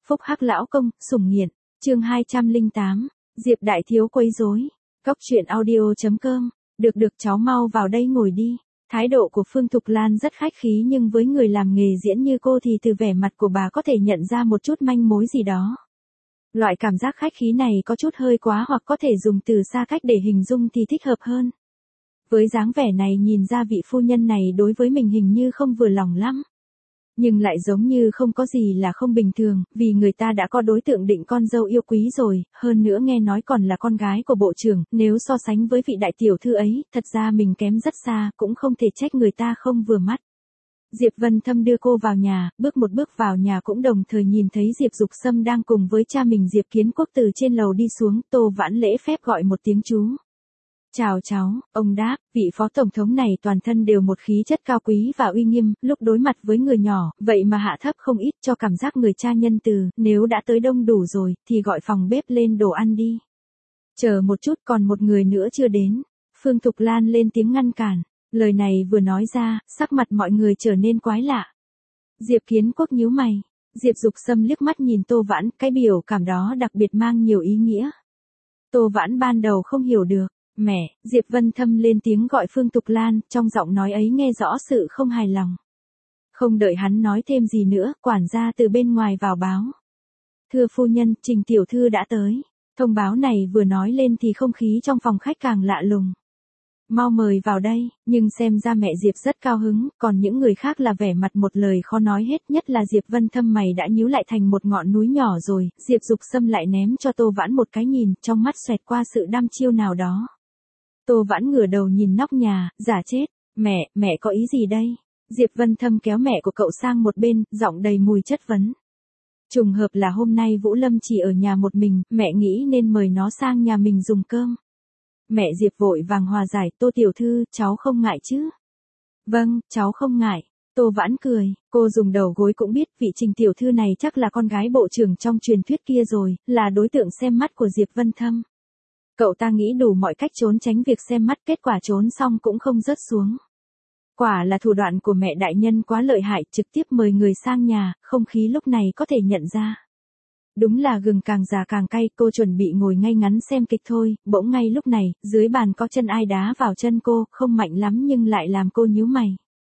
Phúc Hắc lão công, sủng nghiện. Chương 208. Diệp đại thiếu quấy rối. Góc truyện audio.com. Được cháu mau vào đây ngồi đi. Thái độ của Phương Thục Lan rất khách khí, nhưng với người làm nghề diễn như cô thì từ vẻ mặt của bà có thể nhận ra một chút manh mối gì đó. Loại cảm giác khách khí này có chút hơi quá, hoặc có thể dùng từ xa cách để hình dung thì thích hợp hơn. Với dáng vẻ này nhìn ra vị phu nhân này đối với mình hình như không vừa lòng lắm. Nhưng lại giống như không có gì là không bình thường, vì người ta đã có đối tượng định con dâu yêu quý rồi, hơn nữa nghe nói còn là con gái của bộ trưởng, nếu so sánh với vị đại tiểu thư ấy, thật ra mình kém rất xa, cũng không thể trách người ta không vừa mắt. Diệp Vân Thâm đưa cô vào nhà, bước một bước vào nhà cũng đồng thời nhìn thấy Diệp Dục Sâm đang cùng với cha mình Diệp Kiến Quốc từ trên lầu đi xuống. Tô Vãn lễ phép gọi một tiếng chú. Chào cháu, ông đáp. Vị phó tổng thống này toàn thân đều một khí chất cao quý và uy nghiêm, lúc đối mặt với người nhỏ, vậy mà hạ thấp không ít, cho cảm giác người cha nhân từ. Nếu đã tới đông đủ rồi, thì gọi phòng bếp lên đồ ăn đi. Chờ một chút, còn một người nữa chưa đến. Phương Thục Lan lên tiếng ngăn cản. Lời này vừa nói ra, sắc mặt mọi người trở nên quái lạ. Diệp Kiến Quốc nhíu mày. Diệp Dục Sâm liếc mắt nhìn Tô Vãn, cái biểu cảm đó đặc biệt mang nhiều ý nghĩa. Tô Vãn ban đầu không hiểu được. Mẹ, Diệp Vân Thâm lên tiếng gọi Phương Thục Lan, trong giọng nói ấy nghe rõ sự không hài lòng. Không đợi hắn nói thêm gì nữa, quản gia từ bên ngoài vào báo. Thưa phu nhân, Trình tiểu thư đã tới. Thông báo này vừa nói lên thì không khí trong phòng khách càng lạ lùng. Mau mời vào đây, nhưng xem ra mẹ Diệp rất cao hứng, còn những người khác là vẻ mặt một lời khó nói hết, nhất là Diệp Vân Thâm mày đã nhíu lại thành một ngọn núi nhỏ rồi. Diệp Dục Sâm lại ném cho Tô Vãn một cái nhìn, trong mắt xoẹt qua sự đăm chiêu nào đó. Tô Vãn ngửa đầu nhìn nóc nhà, giả chết. Mẹ có ý gì đây? Diệp Vân Thâm kéo mẹ của cậu sang một bên, giọng đầy mùi chất vấn. Trùng hợp là hôm nay Vũ Lâm chỉ ở nhà một mình, mẹ nghĩ nên mời nó sang nhà mình dùng cơm. Mẹ Diệp vội vàng hòa giải, Tô tiểu thư, cháu không ngại chứ? Vâng, cháu không ngại. Tô Vãn cười, cô dùng đầu gối cũng biết vị Trình tiểu thư này chắc là con gái bộ trưởng trong truyền thuyết kia rồi, là đối tượng xem mắt của Diệp Vân Thâm. Cậu ta nghĩ đủ mọi cách trốn tránh việc xem mắt, kết quả trốn xong cũng không rớt xuống. Quả là thủ đoạn của mẹ đại nhân quá lợi hại, trực tiếp mời người sang nhà, không khí lúc này có thể nhận ra. Đúng là gừng càng già càng cay, cô chuẩn bị ngồi ngay ngắn xem kịch thôi, bỗng ngay lúc này, dưới bàn có chân ai đá vào chân cô, không mạnh lắm nhưng lại làm cô nhíu mày.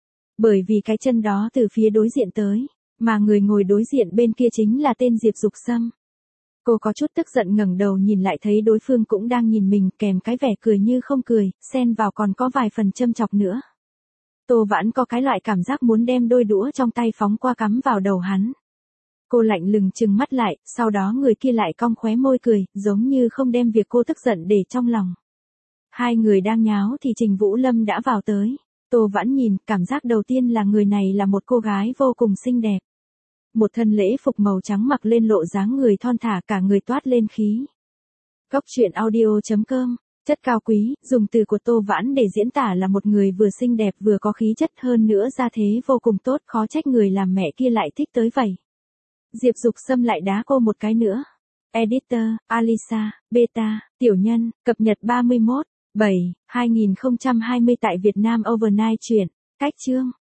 Bởi vì cái chân đó từ phía đối diện tới, mà người ngồi đối diện bên kia chính là tên Diệp Dục Sâm. Cô có chút tức giận ngẩng đầu nhìn lại thấy đối phương cũng đang nhìn mình, kèm cái vẻ cười như không cười, xen vào còn có vài phần châm chọc nữa. Tô Vãn có cái loại cảm giác muốn đem đôi đũa trong tay phóng qua cắm vào đầu hắn. Cô lạnh lùng trừng mắt lại, sau đó người kia lại cong khóe môi cười, giống như không đem việc cô tức giận để trong lòng. Hai người đang nháo thì Trình Vũ Lâm đã vào tới. Tô Vãn nhìn, cảm giác đầu tiên là người này là một cô gái vô cùng xinh đẹp. Một thân lễ phục màu trắng mặc lên lộ dáng người thon thả, cả người toát lên khí. Góc truyện audio.com. Chất cao quý, dùng từ của Tô Vãn để diễn tả là một người vừa xinh đẹp vừa có khí chất, hơn nữa gia thế vô cùng tốt, khó trách người làm mẹ kia lại thích tới vậy. Diệp Dục Sâm lại đá cô một cái nữa. Editor, Alisa, Beta, tiểu nhân, cập nhật 31/7/2020 tại Việt Nam Overnight truyện. Cách chương.